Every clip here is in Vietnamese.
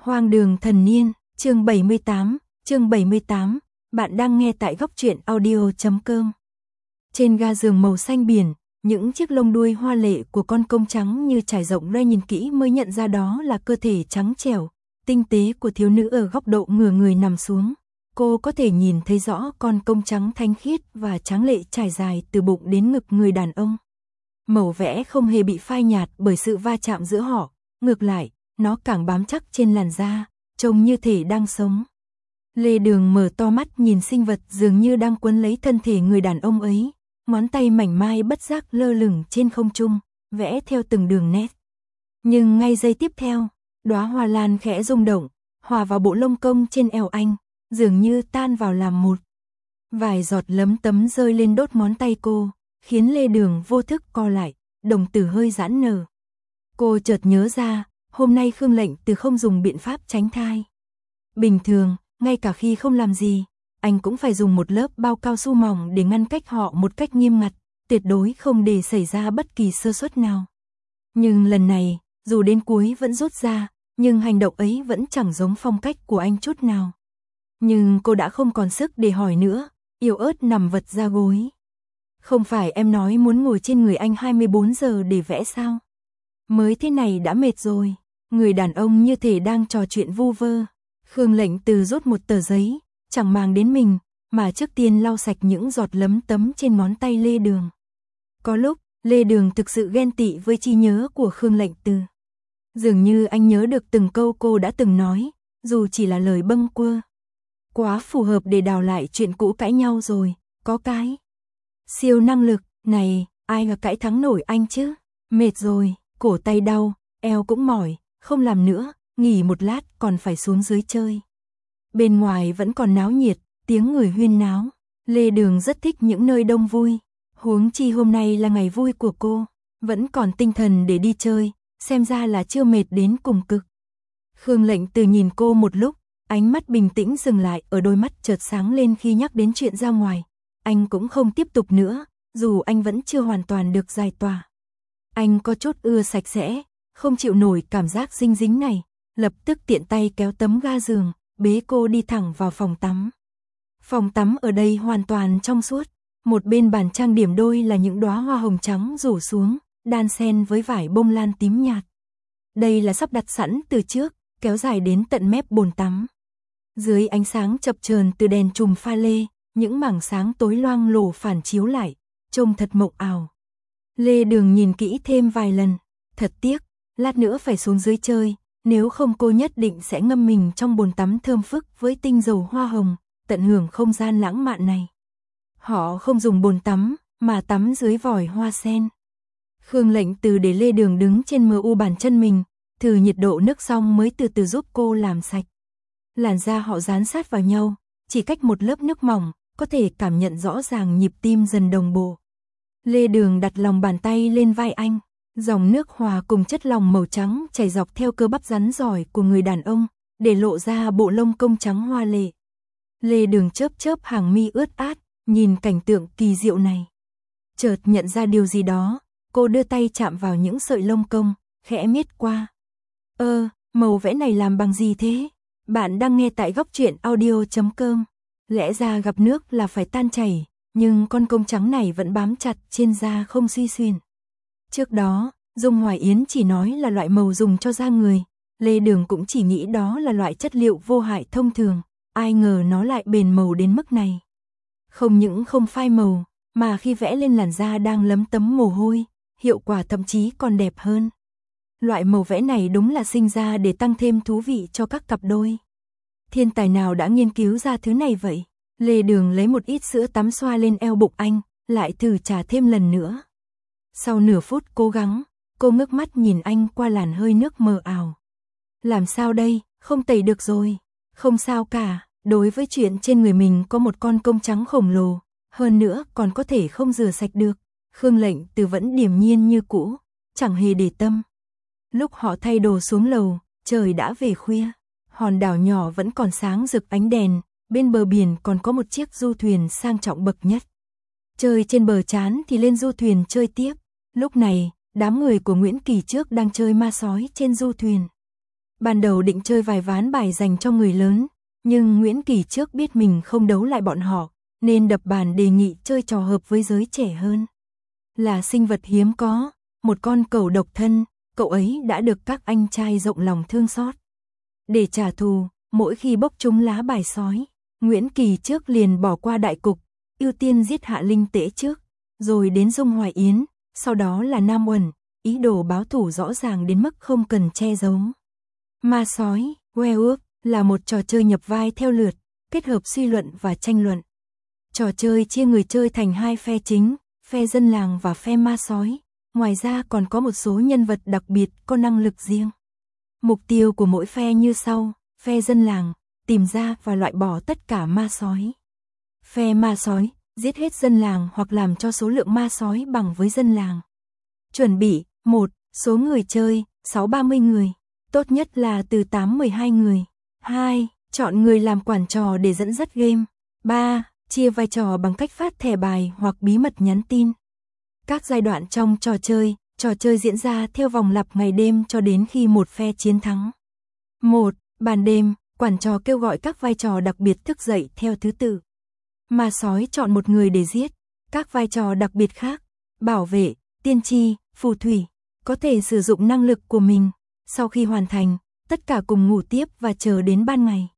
Hoang đường thần niên, chương 78, bạn đang nghe tại góc truyện audio.com. Trên ga giường màu xanh biển, những chiếc lông đuôi hoa lệ của con công trắng như trải rộng ra, nhìn kỹ mới nhận ra đó là cơ thể trắng trẻo, tinh tế của thiếu nữ ở góc độ ngửa người nằm xuống. Cô có thể nhìn thấy rõ con công trắng thanh khiết và tráng lệ trải dài từ bụng đến ngực người đàn ông. Màu vẽ không hề bị phai nhạt bởi sự va chạm giữa họ, ngược lại, nó càng bám chắc trên làn da, trông như thể đang sống. Lê Đường mở to mắt nhìn sinh vật dường như đang quấn lấy thân thể người đàn ông ấy, ngón tay mảnh mai bất giác lơ lửng trên không trung, vẽ theo từng đường nét. Nhưng ngay giây tiếp theo, đóa hoa lan khẽ rung động, hòa vào bộ lông công trên eo anh, dường như tan vào làm một. Vài giọt lấm tấm rơi lên đốt ngón tay cô, khiến Lê Đường vô thức co lại, đồng tử hơi giãn nở. Cô chợt nhớ ra, hôm nay Khương Lệnh Từ không dùng biện pháp tránh thai. Bình thường, ngay cả khi không làm gì, anh cũng phải dùng một lớp bao cao su mỏng để ngăn cách họ một cách nghiêm ngặt, tuyệt đối không để xảy ra bất kỳ sơ suất nào. Nhưng lần này, dù đến cuối vẫn rút ra, nhưng hành động ấy vẫn chẳng giống phong cách của anh chút nào. Nhưng cô đã không còn sức để hỏi nữa, yếu ớt nằm vật ra gối. Không phải em nói muốn ngồi trên người anh 24 giờ để vẽ sao? Mới thế này đã mệt rồi. Người đàn ông như thể đang trò chuyện vu vơ. Khương Lệnh Từ rút một tờ giấy, chẳng màng đến mình, mà trước tiên lau sạch những giọt lấm tấm trên ngón tay Lê Đường. Có lúc, Lê Đường thực sự ghen tị với trí nhớ của Khương Lệnh Từ. Dường như anh nhớ được từng câu cô đã từng nói, dù chỉ là lời bâng quơ. Quá phù hợp để đào lại chuyện cũ cãi nhau rồi, có cái siêu năng lực, này, ai mà cãi thắng nổi anh chứ? Mệt rồi, cổ tay đau, eo cũng mỏi, không làm nữa, nghỉ một lát còn phải xuống dưới chơi. Bên ngoài vẫn còn náo nhiệt, tiếng người huyên náo. Lê Đường rất thích những nơi đông vui, huống chi hôm nay là ngày vui của cô, vẫn còn tinh thần để đi chơi, xem ra là chưa mệt đến cùng cực. Khương Lệnh Từ nhìn cô một lúc, ánh mắt bình tĩnh dừng lại ở đôi mắt chợt sáng lên khi nhắc đến chuyện ra ngoài. Anh cũng không tiếp tục nữa, dù anh vẫn chưa hoàn toàn được giải tỏa. Anh có chút ưa sạch sẽ, không chịu nổi cảm giác dinh dính này, lập tức tiện tay kéo tấm ga giường, bế cô đi thẳng vào phòng tắm. Phòng tắm ở đây hoàn toàn trong suốt, một bên bàn trang điểm đôi là những đóa hoa hồng trắng rủ xuống, đan xen với vải bông lan tím nhạt. Đây là sắp đặt sẵn từ trước, kéo dài đến tận mép bồn tắm. Dưới ánh sáng chập chờn từ đèn chùm pha lê, những mảng sáng tối loang lổ phản chiếu lại, trông thật mộng ảo. Lê Đường nhìn kỹ thêm vài lần, thật tiếc, lát nữa phải xuống dưới chơi, nếu không cô nhất định sẽ ngâm mình trong bồn tắm thơm phức với tinh dầu hoa hồng, tận hưởng không gian lãng mạn này. Họ không dùng bồn tắm, mà tắm dưới vòi hoa sen. Khương Lệnh Từ để Lê Đường đứng trên MU bàn chân mình, thử nhiệt độ nước xong mới từ từ giúp cô làm sạch. Làn da họ dán sát vào nhau, chỉ cách một lớp nước mỏng, có thể cảm nhận rõ ràng nhịp tim dần đồng bộ. Lê Đường đặt lòng bàn tay lên vai anh, dòng nước hòa cùng chất lỏng màu trắng chảy dọc theo cơ bắp rắn giỏi của người đàn ông, để lộ ra bộ lông công trắng hoa lệ. Lê Đường chớp chớp hàng mi ướt át, nhìn cảnh tượng kỳ diệu này. Chợt nhận ra điều gì đó, cô đưa tay chạm vào những sợi lông công, khẽ miết qua. Màu vẽ này làm bằng gì thế? Bạn đang nghe tại góc truyện audio.com. Lẽ ra gặp nước là phải tan chảy, nhưng con công trắng này vẫn bám chặt trên da không suy xuyên. Trước đó, Dung Hoài Yến chỉ nói là loại màu dùng cho da người, Lê Đường cũng chỉ nghĩ đó là loại chất liệu vô hại thông thường, ai ngờ nó lại bền màu đến mức này. Không những không phai màu, mà khi vẽ lên làn da đang lấm tấm mồ hôi, hiệu quả thậm chí còn đẹp hơn. Loại màu vẽ này đúng là sinh ra để tăng thêm thú vị cho các cặp đôi. Thiên tài nào đã nghiên cứu ra thứ này vậy? Lê Đường lấy một ít sữa tắm xoa lên eo bụng anh, lại thử trà thêm lần nữa. Sau nửa phút cố gắng, cô ngước mắt nhìn anh qua làn hơi nước mờ ảo. Làm sao đây, không tẩy được rồi. Không sao cả, đối với chuyện trên người mình có một con công trắng khổng lồ, hơn nữa còn có thể không rửa sạch được. Khương Lệnh Từ vẫn điềm nhiên như cũ, chẳng hề để tâm. Lúc họ thay đồ xuống lầu, trời đã về khuya. Hòn đảo nhỏ vẫn còn sáng rực ánh đèn, bên bờ biển còn có một chiếc du thuyền sang trọng bậc nhất. Chơi trên bờ chán thì lên du thuyền chơi tiếp. Lúc này, đám người của Nguyễn Kỳ Trước đang chơi ma sói trên du thuyền. Ban đầu định chơi vài ván bài dành cho người lớn, nhưng Nguyễn Kỳ Trước biết mình không đấu lại bọn họ, nên đập bàn đề nghị chơi trò hợp với giới trẻ hơn. Là sinh vật hiếm có, một con cẩu độc thân, cậu ấy đã được các anh trai rộng lòng thương xót. Để trả thù, mỗi khi bốc trúng lá bài sói, Nguyễn Kỳ Trước liền bỏ qua đại cục, ưu tiên giết Hạ Linh Tễ trước, rồi đến Dung Hoài Yến, sau đó là Nam Uẩn, ý đồ báo thù rõ ràng đến mức không cần che giấu. Ma sói, Werewolf là một trò chơi nhập vai theo lượt, kết hợp suy luận và tranh luận. Trò chơi chia người chơi thành hai phe chính, phe dân làng và phe ma sói, ngoài ra còn có một số nhân vật đặc biệt có năng lực riêng. Mục tiêu của mỗi phe như sau: phe dân làng, tìm ra và loại bỏ tất cả ma sói. Phe ma sói, giết hết dân làng hoặc làm cho số lượng ma sói bằng với dân làng. Chuẩn bị: 1. Số người chơi, 6-30 người, tốt nhất là từ 8-12 người. 2. Chọn người làm quản trò để dẫn dắt game. 3. Chia vai trò bằng cách phát thẻ bài hoặc bí mật nhắn tin. Các giai đoạn trong trò chơi diễn ra theo vòng lặp ngày đêm cho đến khi một phe chiến thắng. 1. Ban đêm, quản trò kêu gọi các vai trò đặc biệt thức dậy theo thứ tự. Ma sói chọn một người để giết. Các vai trò đặc biệt khác, bảo vệ, tiên tri, phù thủy, có thể sử dụng năng lực của mình. Sau khi hoàn thành, tất cả cùng ngủ tiếp và chờ đến ban ngày.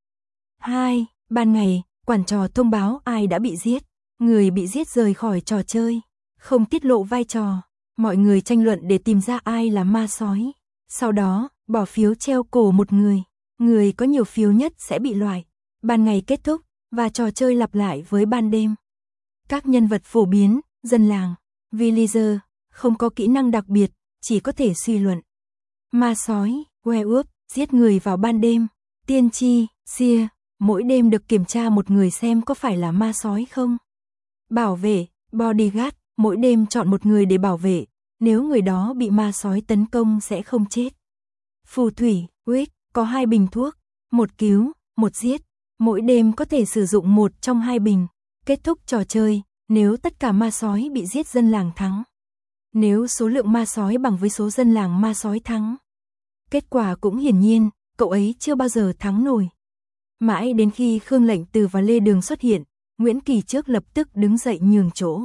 2. Ban ngày, quản trò thông báo ai đã bị giết. Người bị giết rời khỏi trò chơi, không tiết lộ vai trò. Mọi người tranh luận để tìm ra ai là ma sói. Sau đó, bỏ phiếu treo cổ một người. Người có nhiều phiếu nhất sẽ bị loại. Ban ngày kết thúc, và trò chơi lặp lại với ban đêm. Các nhân vật phổ biến: dân làng, villager, không có kỹ năng đặc biệt, chỉ có thể suy luận. Ma sói, werewolf, giết người vào ban đêm. Tiên tri, seer, mỗi đêm được kiểm tra một người xem có phải là ma sói không. Bảo vệ, bodyguard, mỗi đêm chọn một người để bảo vệ, nếu người đó bị ma sói tấn công sẽ không chết. Phù thủy, witch, có 2 bình thuốc, một cứu, một giết, mỗi đêm có thể sử dụng một trong 2 bình. Kết thúc trò chơi, nếu tất cả ma sói bị giết dân làng thắng. Nếu số lượng ma sói bằng với số dân làng ma sói thắng. Kết quả cũng hiển nhiên, cậu ấy chưa bao giờ thắng nổi. Mãi đến khi Khương Lệnh Từ và Lê Đường xuất hiện, Nguyễn Kỳ Trước lập tức đứng dậy nhường chỗ.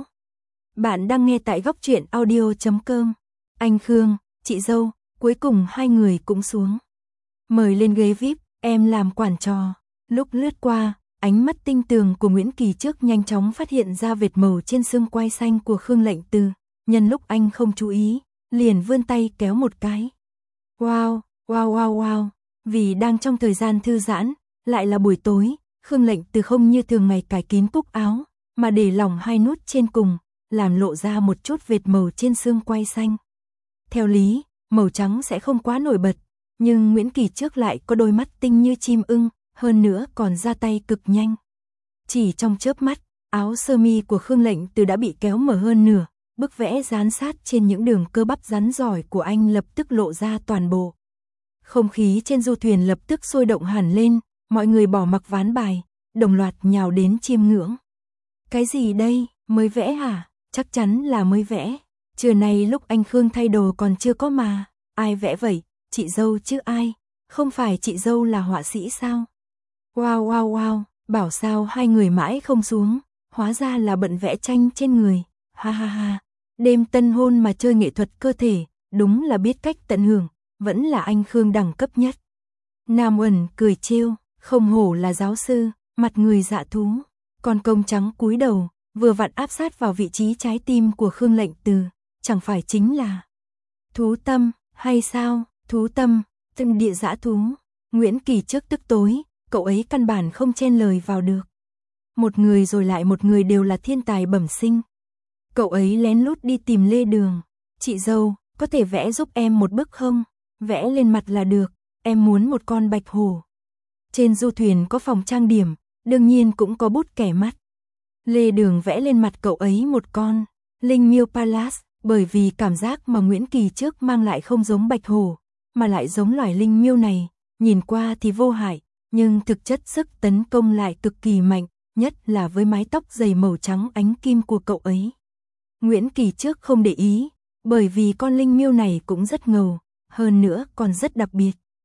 Bạn đang nghe tại góc truyện audio.com. Anh Khương, chị dâu, cuối cùng hai người cũng xuống. Mời lên ghế VIP, em làm quản trò. Lúc lướt qua, ánh mắt tinh tường của Nguyễn Kỳ Trước nhanh chóng phát hiện ra vệt màu trên xương quai xanh của Khương Lệnh Từ. Nhân lúc anh không chú ý, liền vươn tay kéo một cái. Wow, wow wow wow. Vì đang trong thời gian thư giãn, lại là buổi tối, Khương Lệnh Từ không như thường ngày cài kín cúc áo, mà để lỏng 2 nút trên cùng, làm lộ ra một chút vệt màu trên xương quai xanh. Theo lý, màu trắng sẽ không quá nổi bật, nhưng Nguyễn Kỳ Trước lại có đôi mắt tinh như chim ưng, hơn nữa còn ra tay cực nhanh. Chỉ trong chớp mắt, áo sơ mi của Khương Lệnh Từ đã bị kéo mở hơn nửa, bức vẽ dán sát trên những đường cơ bắp rắn giỏi của anh lập tức lộ ra toàn bộ. Không khí trên du thuyền lập tức sôi động hẳn lên, mọi người bỏ mặc ván bài, đồng loạt nhào đến chiêm ngưỡng. Cái gì đây, mới vẽ hả? Chắc chắn là mới vẽ. Trưa nay lúc anh Khương thay đồ còn chưa có mà. Ai vẽ vậy? Chị dâu chứ ai? Không phải chị dâu là họa sĩ sao? Wow wow wow, bảo sao hai người mãi không xuống, hóa ra là bận vẽ tranh trên người. Ha ha ha, đêm tân hôn mà chơi nghệ thuật cơ thể, đúng là biết cách tận hưởng, vẫn là anh Khương đẳng cấp nhất. Nam Uẩn cười trêu, không hổ là giáo sư, mặt người dạ thú. Con công trắng cúi đầu, vừa vặn áp sát vào vị trí trái tim của Khương Lệnh Từ, chẳng phải chính là thú tâm, hay sao? Thú tâm, tâm địa dã thú. Nguyễn Kỳ Trước tức tối, cậu ấy căn bản không chen lời vào được. Một người rồi lại một người đều là thiên tài bẩm sinh. Cậu ấy lén lút đi tìm Lê Đường. Chị dâu, có thể vẽ giúp em một bức không? Vẽ lên mặt là được, em muốn một con bạch hổ. Trên du thuyền có phòng trang điểm, đương nhiên cũng có bút kẻ mắt. Lê Đường vẽ lên mặt cậu ấy một con Linh Miêu Palace, bởi vì cảm giác mà Nguyễn Kỳ Trước mang lại không giống bạch hổ, mà lại giống loài linh miêu này, nhìn qua thì vô hại, nhưng thực chất sức tấn công lại cực kỳ mạnh, nhất là với mái tóc dày màu trắng ánh kim của cậu ấy. Nguyễn Kỳ Trước không để ý, bởi vì con linh miêu này cũng rất ngầu, hơn nữa còn rất đặc biệt.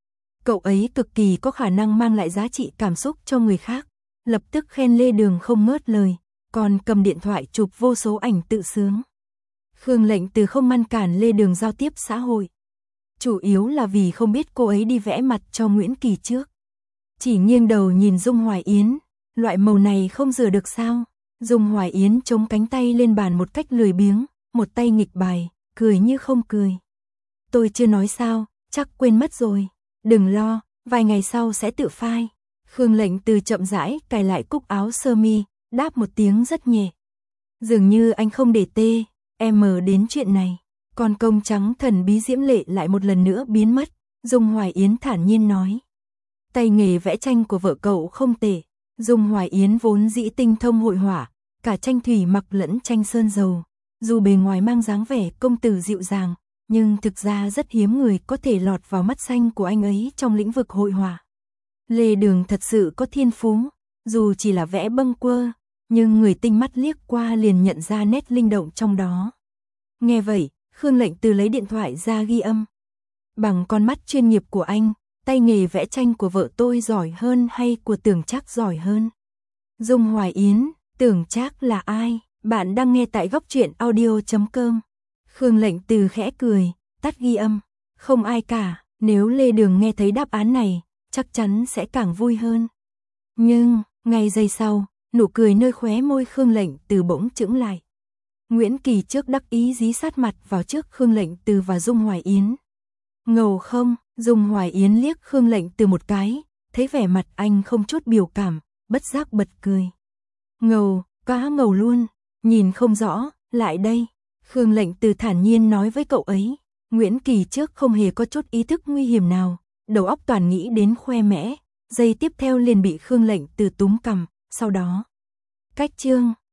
Cậu ấy cực kỳ có khả năng mang lại giá trị cảm xúc cho người khác, lập tức khen Lê Đường không ngớt lời, còn cầm điện thoại chụp vô số ảnh tự sướng. Khương Lệnh Từ không ngăn cản Lê Đường giao tiếp xã hội. Chủ yếu là vì không biết cô ấy đi vẽ mặt cho Nguyễn Kỳ trước. Chỉ nghiêng đầu nhìn Dung Hoài Yến, loại màu này không rửa được sao? Dung Hoài Yến chống cánh tay lên bàn một cách lười biếng, một tay nghịch bài, cười như không cười. Tôi chưa nói sao, chắc quên mất rồi. Đừng lo, vài ngày sau sẽ tự phai. Khương Lệnh Từ chậm rãi cài lại cúc áo sơ mi, đáp một tiếng rất nhẹ. Dường như anh không để em đến chuyện này. Con công trắng thần bí diễm lệ lại một lần nữa biến mất. Dung Hoài Yến thản nhiên nói. Tay nghề vẽ tranh của vợ cậu không tệ. Dung Hoài Yến vốn dĩ tinh thông hội họa, cả tranh thủy mặc lẫn tranh sơn dầu. Dù bề ngoài mang dáng vẻ công tử dịu dàng, nhưng thực ra rất hiếm người có thể lọt vào mắt xanh của anh ấy trong lĩnh vực hội họa. Lê Đường thật sự có thiên phú, dù chỉ là vẽ bâng quơ, nhưng người tinh mắt liếc qua liền nhận ra nét linh động trong đó. Nghe vậy, Khương Lệnh Từ lấy điện thoại ra ghi âm. Bằng con mắt chuyên nghiệp của anh, tay nghề vẽ tranh của vợ tôi giỏi hơn hay của Tưởng Trác giỏi hơn? Dung Hoài Yến, Tưởng Trác là ai? Bạn đang nghe tại góc truyện audio.com. Khương Lệnh Từ khẽ cười, tắt ghi âm. Không ai cả, nếu Lê Đường nghe thấy đáp án này, chắc chắn sẽ càng vui hơn. Nhưng, ngay giây sau, nụ cười nơi khóe môi Khương Lệnh Từ bỗng chững lại. Nguyễn Kỳ trước đắc ý dí sát mặt vào trước Khương Lệnh Từ và Dung Hoài Yến. Ngầu không? Dung Hoài Yến liếc Khương Lệnh Từ một cái, thấy vẻ mặt anh không chút biểu cảm, bất giác bật cười. Ngầu, quá ngầu luôn, nhìn không rõ, lại đây. Khương Lệnh Từ thản nhiên nói với cậu ấy. Nguyễn Kỳ trước không hề có chút ý thức nguy hiểm nào, đầu óc toàn nghĩ đến khoe mẽ, giây tiếp theo liền bị Khương Lệnh Từ túm cằm, sau đó. Cách chương